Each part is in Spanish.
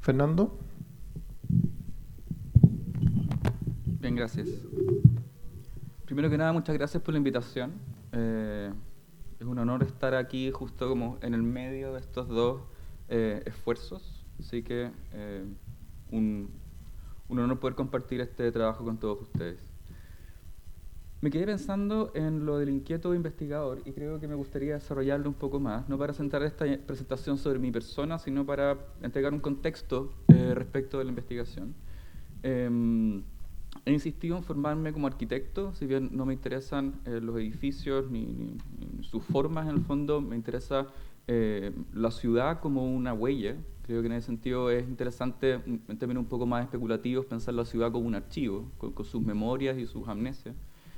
Fernando. Bien, gracias. Primero que nada, muchas gracias por la invitación. Es un honor estar aquí justo como en el medio de estos dos esfuerzos. Así que un honor poder compartir este trabajo con todos ustedes. Me quedé pensando en lo del inquieto investigador y creo que me gustaría desarrollarlo un poco más, no para centrar esta presentación sobre mi persona, sino para entregar un contexto respecto de la investigación. He insistido en formarme como arquitecto, si bien no me interesan los edificios ni sus formas en el fondo, me interesa la ciudad como una huella. Creo que en ese sentido es interesante, en términos un poco más especulativos, pensar la ciudad como un archivo, con sus memorias y sus amnesias.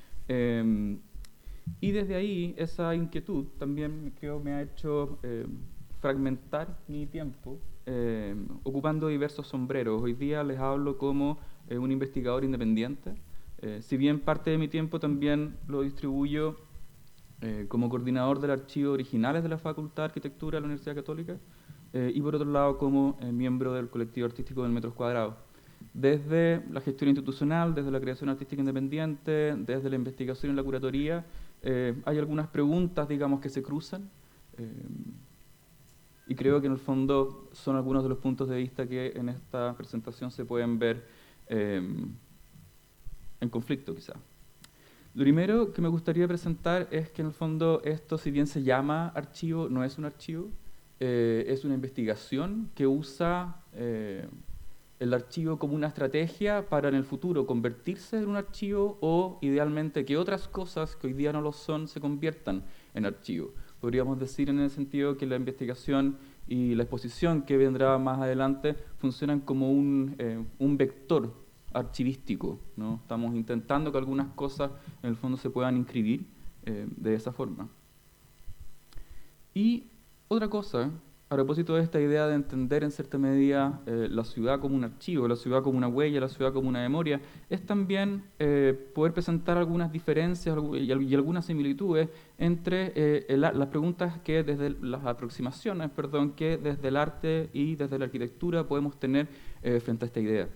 Y desde ahí, esa inquietud también creo me ha hecho fragmentar mi tiempo, ocupando diversos sombreros. Hoy día les hablo como un investigador independiente, si bien parte de mi tiempo también lo distribuyo como coordinador del archivo originales de la Facultad de Arquitectura de la Universidad Católica, y por otro lado como miembro del colectivo artístico del Metros Cuadrados. Desde la gestión institucional, desde la creación artística independiente, desde la investigación y la curatoría, hay algunas preguntas, digamos, que se cruzan, y creo que en el fondo son algunos de los puntos de vista que en esta presentación se pueden ver en conflicto, quizá. Lo primero que me gustaría presentar es que en el fondo esto, si bien se llama archivo, no es un archivo, es una investigación que usa el archivo como una estrategia para en el futuro convertirse en un archivo o, idealmente, que otras cosas que hoy día no lo son se conviertan en archivo. Podríamos decir en el sentido que la investigación y la exposición que vendrá más adelante funcionan como un vector archivístico, ¿no? Estamos intentando que algunas cosas en el fondo se puedan inscribir de esa forma. Y otra cosa, a propósito de esta idea de entender en cierta medida la ciudad como un archivo, la ciudad como una huella, la ciudad como una memoria, es también poder presentar algunas diferencias y algunas similitudes entre las preguntas que desde las aproximaciones, que desde el arte y desde la arquitectura podemos tener frente a esta idea.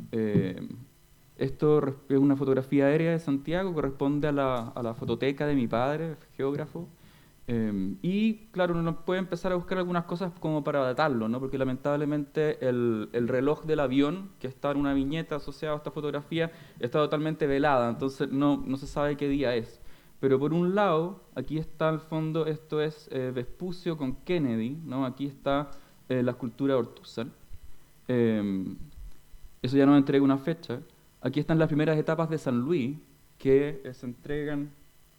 Esto es una fotografía aérea de Santiago, corresponde a la fototeca de mi padre, geógrafo. Y claro, uno puede empezar a buscar algunas cosas como para datarlo, ¿no? Porque lamentablemente el reloj del avión, que está en una viñeta asociada a esta fotografía, está totalmente velada, entonces no se sabe qué día es. Pero por un lado, aquí está al fondo, esto es Vespucio con Kennedy, ¿no? Aquí está la escultura de Ortúzar. Eso ya nos entrega una fecha. Aquí están las primeras etapas de San Luis, que se entregan,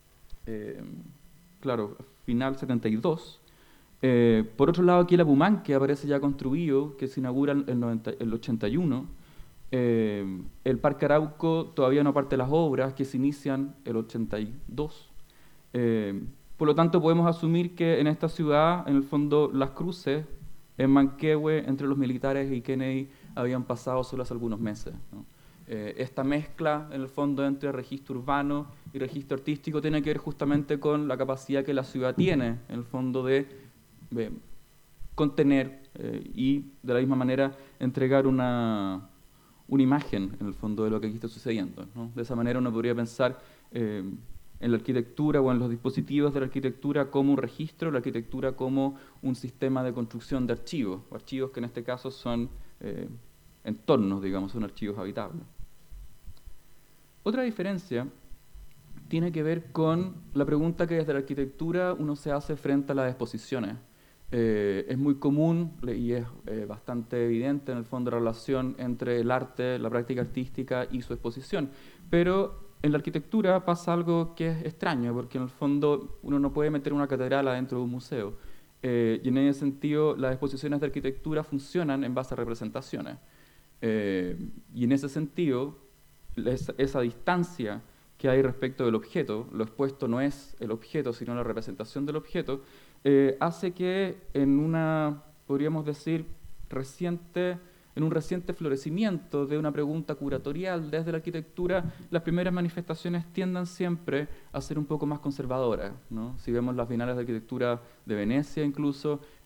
claro, final 72. Por otro lado, aquí el Apumán, que aparece ya construido, que se inaugura el 81. El Parque Arauco todavía no parte las obras, que se inician el 82. Por lo tanto, podemos asumir que en esta ciudad, en el fondo, las cruces en Manquehue entre los militares y Kennedy habían pasado solo hace algunos meses, ¿no? Esta mezcla, en el fondo, entre registro urbano y registro artístico tiene que ver justamente con la capacidad que la ciudad tiene, en el fondo, de contener y, de la misma manera, entregar una imagen, en el fondo, de lo que aquí está sucediendo, ¿no? De esa manera uno podría pensar en la arquitectura o en los dispositivos de la arquitectura como un registro, la arquitectura como un sistema de construcción de archivos que en este caso son entornos, digamos, son archivos habitables. Otra diferencia tiene que ver con la pregunta que desde la arquitectura uno se hace frente a las exposiciones. Es muy común y es bastante evidente en el fondo la relación entre el arte, la práctica artística y su exposición, pero en la arquitectura pasa algo que es extraño, porque en el fondo uno no puede meter una catedral adentro de un museo, y en ese sentido las exposiciones de arquitectura funcionan en base a representaciones. Y en ese sentido, esa distancia que hay respecto del objeto, lo expuesto no es el objeto, sino la representación del objeto, hace que podríamos decir, en un reciente florecimiento de una pregunta curatorial desde la arquitectura, las primeras manifestaciones tiendan siempre a ser un poco más conservadoras, ¿no? Si vemos las bienales de arquitectura de Venecia incluso,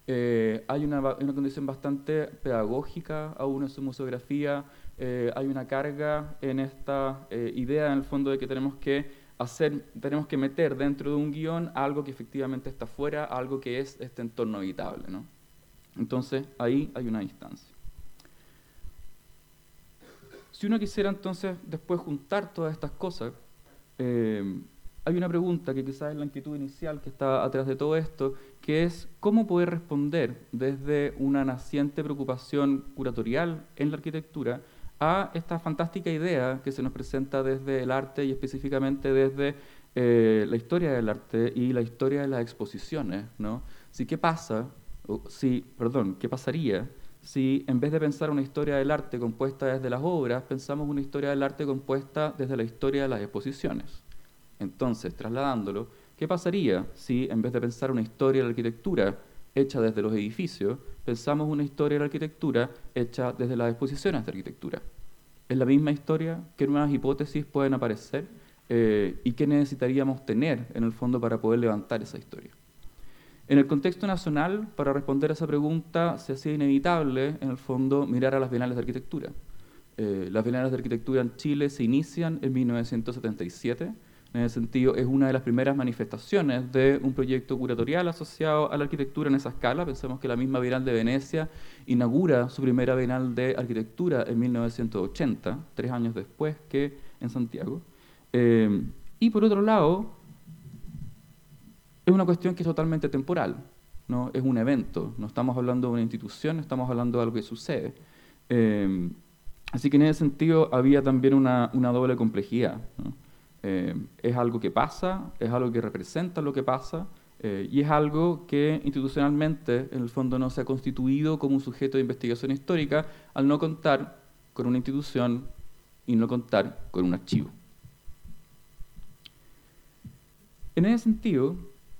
Hay una condición bastante pedagógica aún en su museografía. Hay una carga en esta idea, en el fondo, de que tenemos que meter dentro de un guión algo que efectivamente está fuera, algo que es este entorno habitable, ¿no? Entonces, ahí hay una distancia. Si uno quisiera entonces después juntar todas estas cosas, hay una pregunta que quizás es la inquietud inicial que está atrás de todo esto, que es cómo poder responder desde una naciente preocupación curatorial en la arquitectura a esta fantástica idea que se nos presenta desde el arte y específicamente desde la historia del arte y la historia de las exposiciones, ¿no? ¿Qué pasaría si en vez de pensar una historia del arte compuesta desde las obras, pensamos una historia del arte compuesta desde la historia de las exposiciones? Entonces, trasladándolo, ¿qué pasaría si en vez de pensar una historia de la arquitectura hecha desde los edificios, pensamos una historia de la arquitectura hecha desde las exposiciones de arquitectura? ¿Es la misma historia? ¿Qué nuevas hipótesis pueden aparecer? ¿Y qué necesitaríamos tener, en el fondo, para poder levantar esa historia? En el contexto nacional, para responder a esa pregunta, se hacía inevitable, en el fondo, mirar a las bienales de arquitectura. Las bienales de arquitectura en Chile se inician en 1977. En ese sentido, es una de las primeras manifestaciones de un proyecto curatorial asociado a la arquitectura en esa escala. Pensemos que la misma Bienal de Venecia inaugura su primera Bienal de Arquitectura en 1980, 3 años después que en Santiago. Y por otro lado, es una cuestión que es totalmente temporal, ¿no? Es un evento, no estamos hablando de una institución, estamos hablando de algo que sucede. Así que en ese sentido había también una doble complejidad, ¿no? Es algo que pasa, es algo que representa lo que pasa, y es algo que institucionalmente, en el fondo, no se ha constituido como un sujeto de investigación histórica al no contar con una institución y no contar con un archivo. En ese sentido,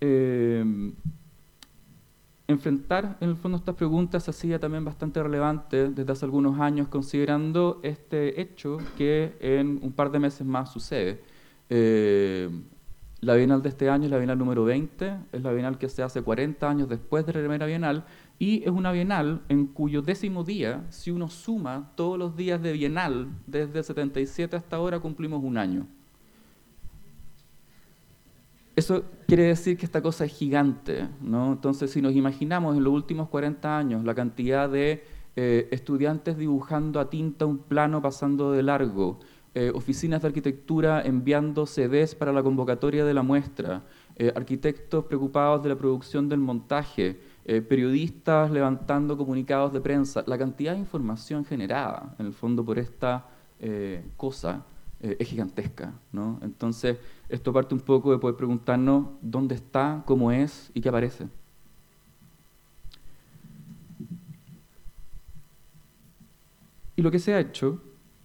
enfrentar en el fondo estas preguntas se hacía también bastante relevante desde hace algunos años, considerando este hecho que en un par de meses más sucede. La Bienal de este año es la Bienal número 20, es la Bienal que se hace 40 años después de la primera Bienal, y es una Bienal en cuyo 10º día, si uno suma todos los días de Bienal, desde el 77 hasta ahora, cumplimos un año. Eso quiere decir que esta cosa es gigante, ¿no? Entonces, si nos imaginamos en los últimos 40 años la cantidad de estudiantes dibujando a tinta un plano pasando de largo, oficinas de arquitectura enviando CDs para la convocatoria de la muestra, arquitectos preocupados de la producción del montaje, periodistas levantando comunicados de prensa, la cantidad de información generada, en el fondo, por esta cosa, es gigantesca, ¿no? Entonces, esto parte un poco de poder preguntarnos dónde está, cómo es y qué aparece. Y lo que se ha hecho,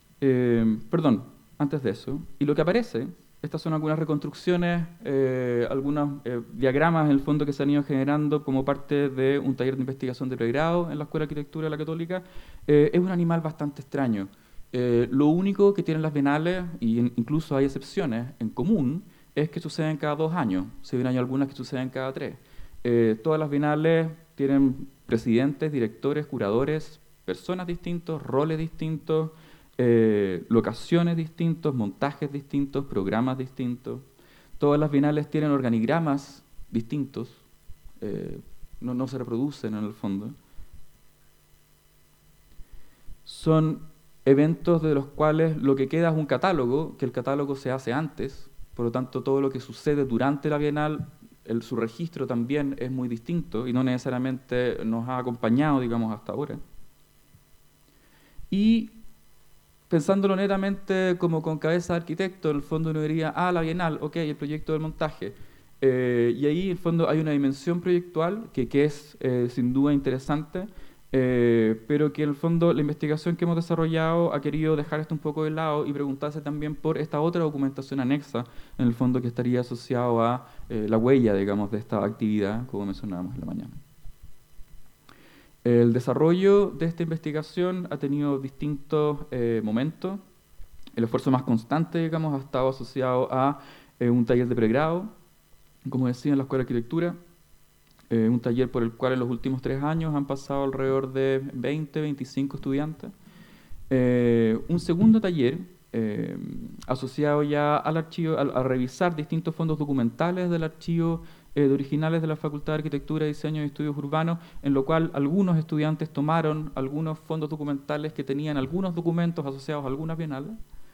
antes de eso, y lo que aparece, estas son algunas reconstrucciones, algunos diagramas en el fondo que se han ido generando como parte de un taller de investigación de pregrado en la Escuela de Arquitectura de la Católica. Es un animal bastante extraño. Lo único que tienen las bienales, y incluso hay excepciones en común, es que suceden cada 2 años. Si bien hay algunas que suceden cada 3. Todas las bienales tienen presidentes, directores, curadores, personas distintos, roles distintos, locaciones distintos, montajes distintos, programas distintos. Todas las bienales tienen organigramas distintos, no se reproducen en el fondo. Son eventos de los cuales lo que queda es un catálogo, que el catálogo se hace antes, por lo tanto todo lo que sucede durante la Bienal, su registro también es muy distinto y no necesariamente nos ha acompañado, digamos, hasta ahora. Y pensándolo netamente como con cabeza de arquitecto, en el fondo uno diría, la Bienal, ok, el proyecto del montaje. Y ahí, en el fondo, hay una dimensión proyectual que es sin duda interesante, pero que en el fondo la investigación que hemos desarrollado ha querido dejar esto un poco de lado y preguntarse también por esta otra documentación anexa, en el fondo, que estaría asociado a la huella, digamos, de esta actividad, como mencionábamos en la mañana. El desarrollo de esta investigación ha tenido distintos momentos. El esfuerzo más constante, digamos, ha estado asociado a un taller de pregrado, como decía, en la Escuela de Arquitectura. un taller por el cual en los últimos 3 años han pasado alrededor de 20, 25 estudiantes. Un segundo taller asociado ya al archivo, a revisar distintos fondos documentales del archivo de originales de la Facultad de Arquitectura, Diseño y Estudios Urbanos, en lo cual algunos estudiantes tomaron algunos fondos documentales que tenían algunos documentos asociados a algunas bienales.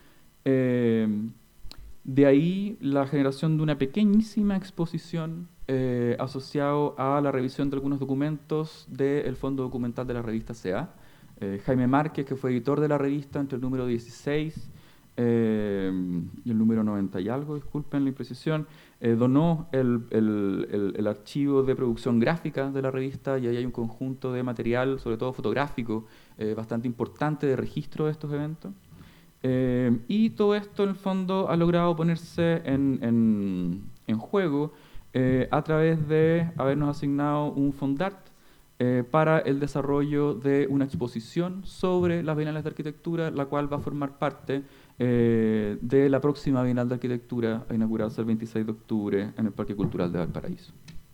De ahí la generación de una pequeñísima exposición asociado a la revisión de algunos documentos del fondo documental de la revista CA. Jaime Márquez, que fue editor de la revista entre el número 16 y el número 90 y algo, disculpen la imprecisión, donó el archivo de producción gráfica de la revista, y ahí hay un conjunto de material, sobre todo fotográfico, bastante importante de registro de estos eventos. Y todo esto, en el fondo, ha logrado ponerse en juego a través de habernos asignado un Fondart para el desarrollo de una exposición sobre las bienales de arquitectura, la cual va a formar parte de la próxima Bienal de Arquitectura a inaugurarse el 26 de octubre en el Parque Cultural de Valparaíso.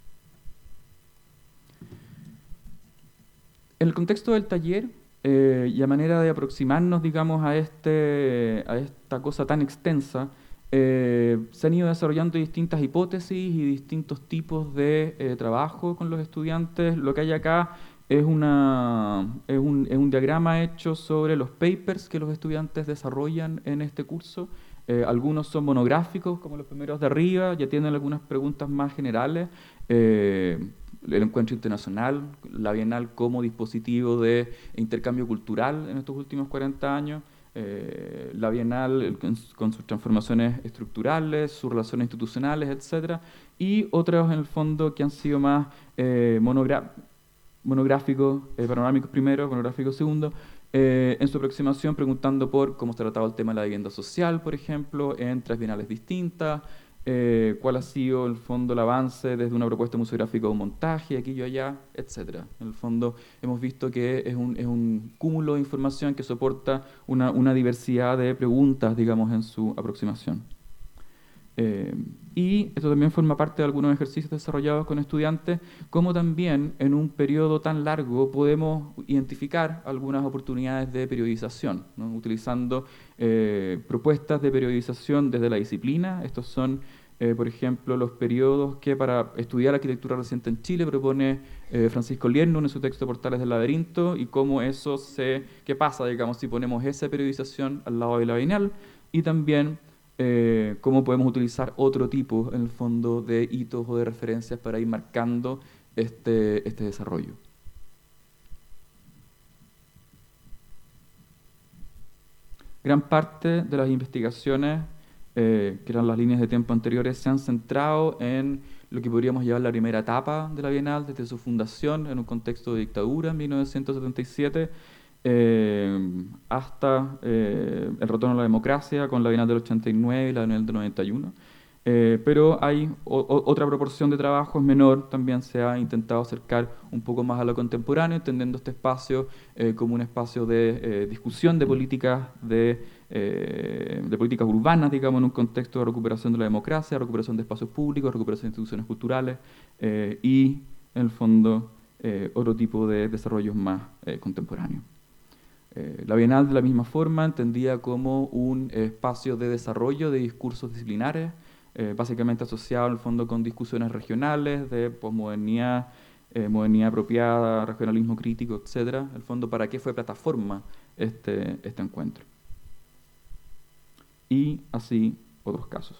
En el contexto del taller, y a manera de aproximarnos, digamos, a esta cosa tan extensa, se han ido desarrollando distintas hipótesis y distintos tipos de trabajo con los estudiantes. Lo que hay acá es un diagrama hecho sobre los papers que los estudiantes desarrollan en este curso. Algunos son monográficos, como los primeros de arriba, ya tienen algunas preguntas más generales. El encuentro internacional, la Bienal como dispositivo de intercambio cultural en estos últimos 40 años, la Bienal con sus transformaciones estructurales, sus relaciones institucionales, etc. Y otros, en el fondo, que han sido más monográficos, panorámicos primero, monográficos segundo, en su aproximación preguntando por cómo se ha tratado el tema de la vivienda social, por ejemplo, en 3 bienales distintas, cuál ha sido, en el fondo, el avance desde una propuesta museográfica o un montaje, aquí y allá, etc. En el fondo, hemos visto que es un cúmulo de información que soporta una diversidad de preguntas, digamos, en su aproximación. Y esto también forma parte de algunos ejercicios desarrollados con estudiantes, como también en un periodo tan largo podemos identificar algunas oportunidades de periodización, ¿no? Utilizando propuestas de periodización desde la disciplina. Estos son, por ejemplo, los periodos que para estudiar arquitectura reciente en Chile propone Francisco Liernun en su texto Portales del Laberinto, y cómo eso qué pasa, digamos, si ponemos esa periodización al lado de la bienal, y también cómo podemos utilizar otro tipo, en el fondo, de hitos o de referencias para ir marcando este desarrollo. Gran parte de las investigaciones, que eran las líneas de tiempo anteriores, se han centrado en lo que podríamos llamar la primera etapa de la Bienal, desde su fundación en un contexto de dictadura en 1977, hasta el retorno a la democracia con la Bienal del 89 y la Bienal del 91. Pero hay otra proporción de trabajos menor. También se ha intentado acercar un poco más a lo contemporáneo, entendiendo este espacio como un espacio de discusión de políticas políticas urbanas, digamos, en un contexto de recuperación de la democracia, recuperación de espacios públicos, recuperación de instituciones culturales y, en el fondo, otro tipo de desarrollos más contemporáneos. La Bienal, de la misma forma, entendida como un espacio de desarrollo de discursos disciplinares, básicamente asociado, en el fondo, con discusiones regionales de posmodernidad, modernidad apropiada, regionalismo crítico, etc. En el fondo, ¿para qué fue plataforma este encuentro? Y así otros casos.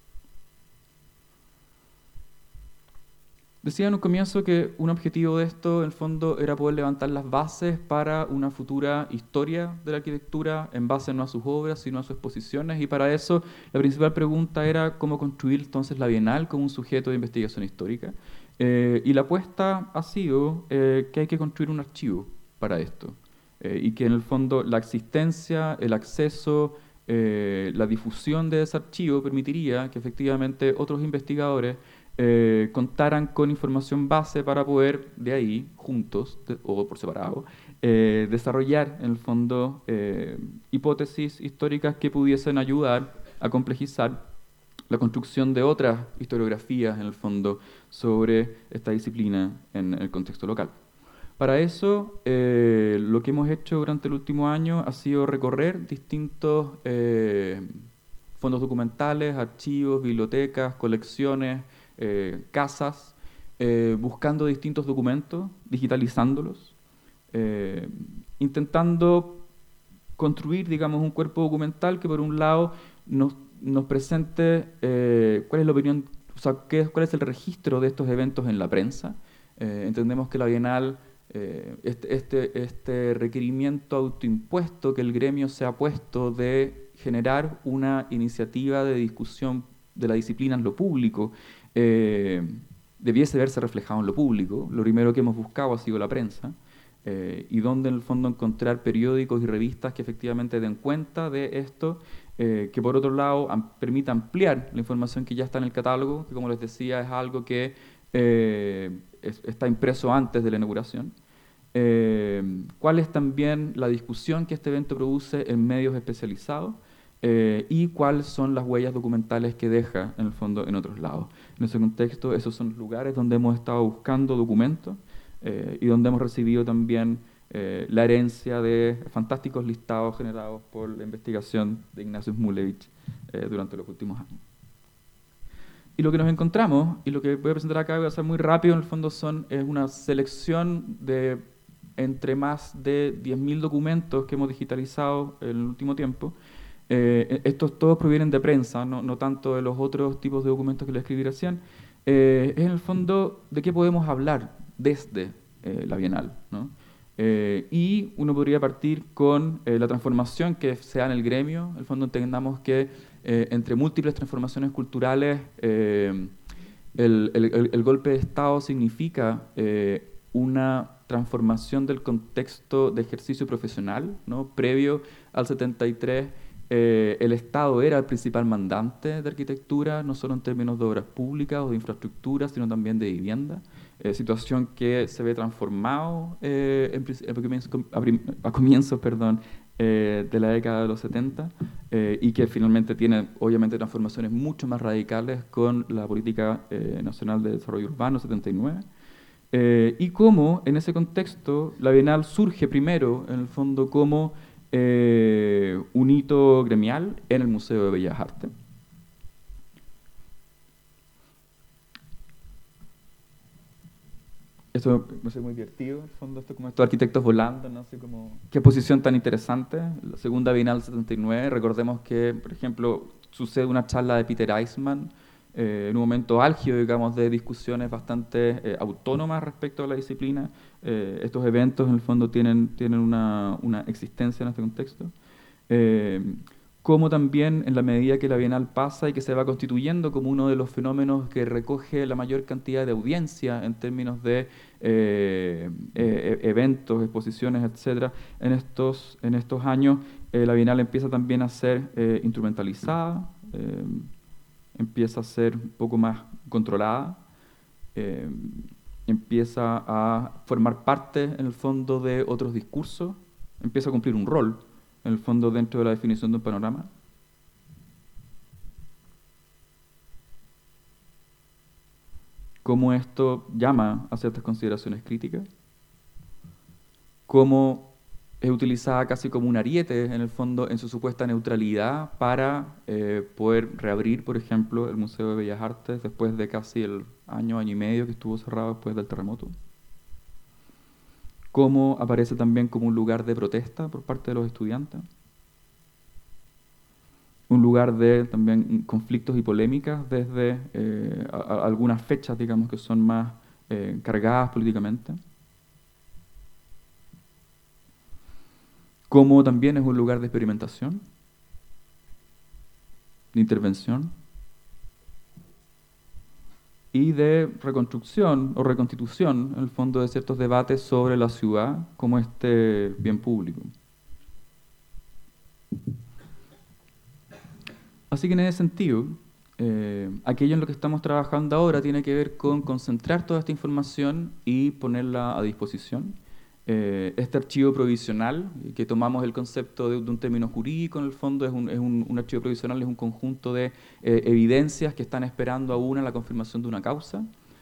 Decía en un comienzo que un objetivo de esto, en el fondo, era poder levantar las bases para una futura historia de la arquitectura en base no a sus obras, sino a sus exposiciones, y para eso la principal pregunta era cómo construir entonces la Bienal como un sujeto de investigación histórica. Y la apuesta ha sido que hay que construir un archivo para esto, y que en el fondo la existencia, el acceso, la difusión de ese archivo permitiría que efectivamente otros investigadores contaran con información base para poder, de ahí, juntos o por separado, desarrollar, en el fondo, hipótesis históricas que pudiesen ayudar a complejizar la construcción de otras historiografías, en el fondo, sobre esta disciplina en el contexto local. Para eso, lo que hemos hecho durante el último año ha sido recorrer distintos fondos documentales, archivos, bibliotecas, colecciones, casas, buscando distintos documentos, digitalizándolos, intentando construir, digamos, un cuerpo documental que por un lado nos presente cuál es la opinión, o sea, cuál es el registro de estos eventos en la prensa. Entendemos que la Bienal, este requerimiento autoimpuesto que el gremio se ha puesto de generar una iniciativa de discusión de la disciplina en lo público, debiese verse reflejado en lo público. Lo primero que hemos buscado ha sido la prensa. Y donde en el fondo encontrar periódicos y revistas que efectivamente den cuenta de esto, que por otro lado permita ampliar la información que ya está en el catálogo, que como les decía es algo que está impreso antes de la inauguración. Cuál es también la discusión que este evento produce en medios especializados y cuáles son las huellas documentales que deja en el fondo en otros lados. En ese contexto, esos son los lugares donde hemos estado buscando documentos y donde hemos recibido también la herencia de fantásticos listados generados por la investigación de Ignacio Smulevich durante los últimos años. Y lo que nos encontramos, y lo que voy a presentar acá, voy a hacer muy rápido, en el fondo es una selección de entre más de 10.000 documentos que hemos digitalizado en el último tiempo. Estos todos provienen de prensa, no tanto de los otros tipos de documentos que les escribí recién. Es en el fondo de qué podemos hablar desde la Bienal, ¿no? Y uno podría partir con la transformación que se da en el gremio. En el fondo entendamos que entre múltiples transformaciones culturales el golpe de Estado significa una transformación del contexto de ejercicio profesional, ¿no? Previo al 73, el Estado era el principal mandante de arquitectura, no solo en términos de obras públicas o de infraestructura, sino también de vivienda. Situación que se ve transformado a comienzos de la década de los 70 y que finalmente tiene obviamente transformaciones mucho más radicales con la Política Nacional de Desarrollo Urbano 79. Y cómo en ese contexto la Bienal surge primero en el fondo como un hito gremial en el Museo de Bellas Artes. Esto me parece muy divertido, en el fondo, esto como estos arquitectos volando, ¿no? Así como, qué posición tan interesante. La segunda Bienal 79, recordemos que, por ejemplo, sucede una charla de Peter Eisman, en un momento álgido, digamos, de discusiones bastante autónomas respecto a la disciplina. Estos eventos, en el fondo, tienen una existencia en este contexto. Como también en la medida que la Bienal pasa y que se va constituyendo como uno de los fenómenos que recoge la mayor cantidad de audiencia en términos de eventos, exposiciones, etc., en estos años, la Bienal empieza también a ser instrumentalizada, empieza a ser un poco más controlada, empieza a formar parte, en el fondo, de otros discursos, empieza a cumplir un rol, en el fondo, dentro de la definición de un panorama. Cómo esto llama a ciertas consideraciones críticas. Cómo es utilizada casi como un ariete, en el fondo, en su supuesta neutralidad para poder reabrir, por ejemplo, el Museo de Bellas Artes después de casi el año y medio que estuvo cerrado después del terremoto. Cómo aparece también como un lugar de protesta por parte de los estudiantes, un lugar de también conflictos y polémicas desde algunas fechas, digamos, que son más cargadas políticamente. Cómo también es un lugar de experimentación, de intervención y de reconstrucción o reconstitución, en el fondo, de ciertos debates sobre la ciudad como este bien público. Así que en ese sentido, aquello en lo que estamos trabajando ahora tiene que ver con concentrar toda esta información y ponerla a disposición. Este archivo provisional, que tomamos el concepto de un término jurídico, en el fondo es un archivo provisional, es un conjunto de evidencias que están esperando aún a la confirmación de una causa.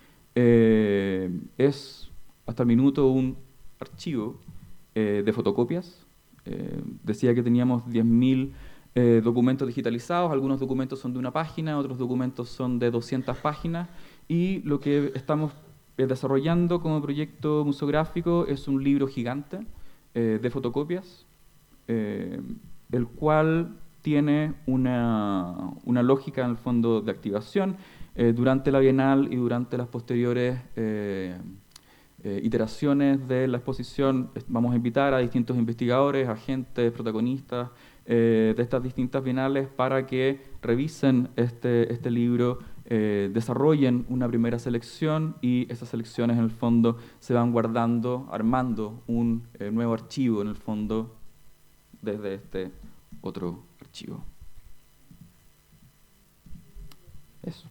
Es hasta el minuto un archivo de fotocopias. Decía que teníamos 10.000 documentos digitalizados, algunos documentos son de una página, otros documentos son de 200 páginas, y lo que estamos desarrollando como proyecto museográfico es un libro gigante de fotocopias, el cual tiene una lógica en el fondo de activación. Durante la Bienal y durante las posteriores iteraciones de la exposición vamos a invitar a distintos investigadores, agentes, protagonistas de estas distintas bienales para que revisen este libro, desarrollen una primera selección, y esas selecciones en el fondo se van guardando, armando un nuevo archivo en el fondo desde este otro archivo. Eso.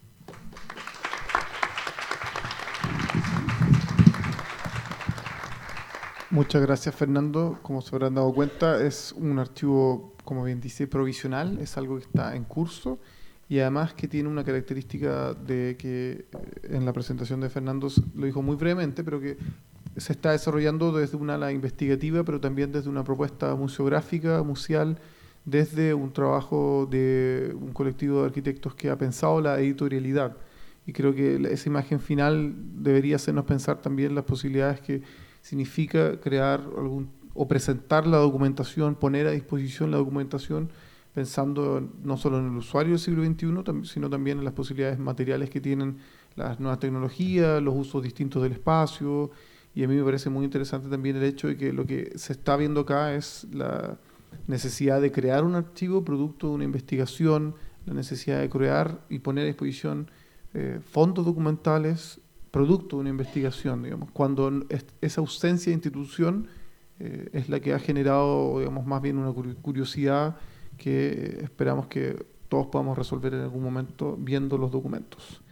Muchas gracias, Fernando. Como se habrán dado cuenta, es un archivo, como bien dice, provisional, es algo que está en curso y además que tiene una característica de que en la presentación de Fernando lo dijo muy brevemente, pero que se está desarrollando desde una ala investigativa, pero también desde una propuesta museográfica, museal, desde un trabajo de un colectivo de arquitectos que ha pensado la editorialidad. Y creo que esa imagen final debería hacernos pensar también las posibilidades que significa crear o presentar la documentación, poner a disposición la documentación, pensando no solo en el usuario del siglo XXI, sino también en las posibilidades materiales que tienen las nuevas tecnologías, los usos distintos del espacio. Y a mí me parece muy interesante también el hecho de que lo que se está viendo acá es la necesidad de crear un archivo producto de una investigación, la necesidad de crear y poner a disposición fondos documentales producto de una investigación, digamos, cuando esa ausencia de institución es la que ha generado, digamos, más bien una curiosidad que esperamos que todos podamos resolver en algún momento viendo los documentos.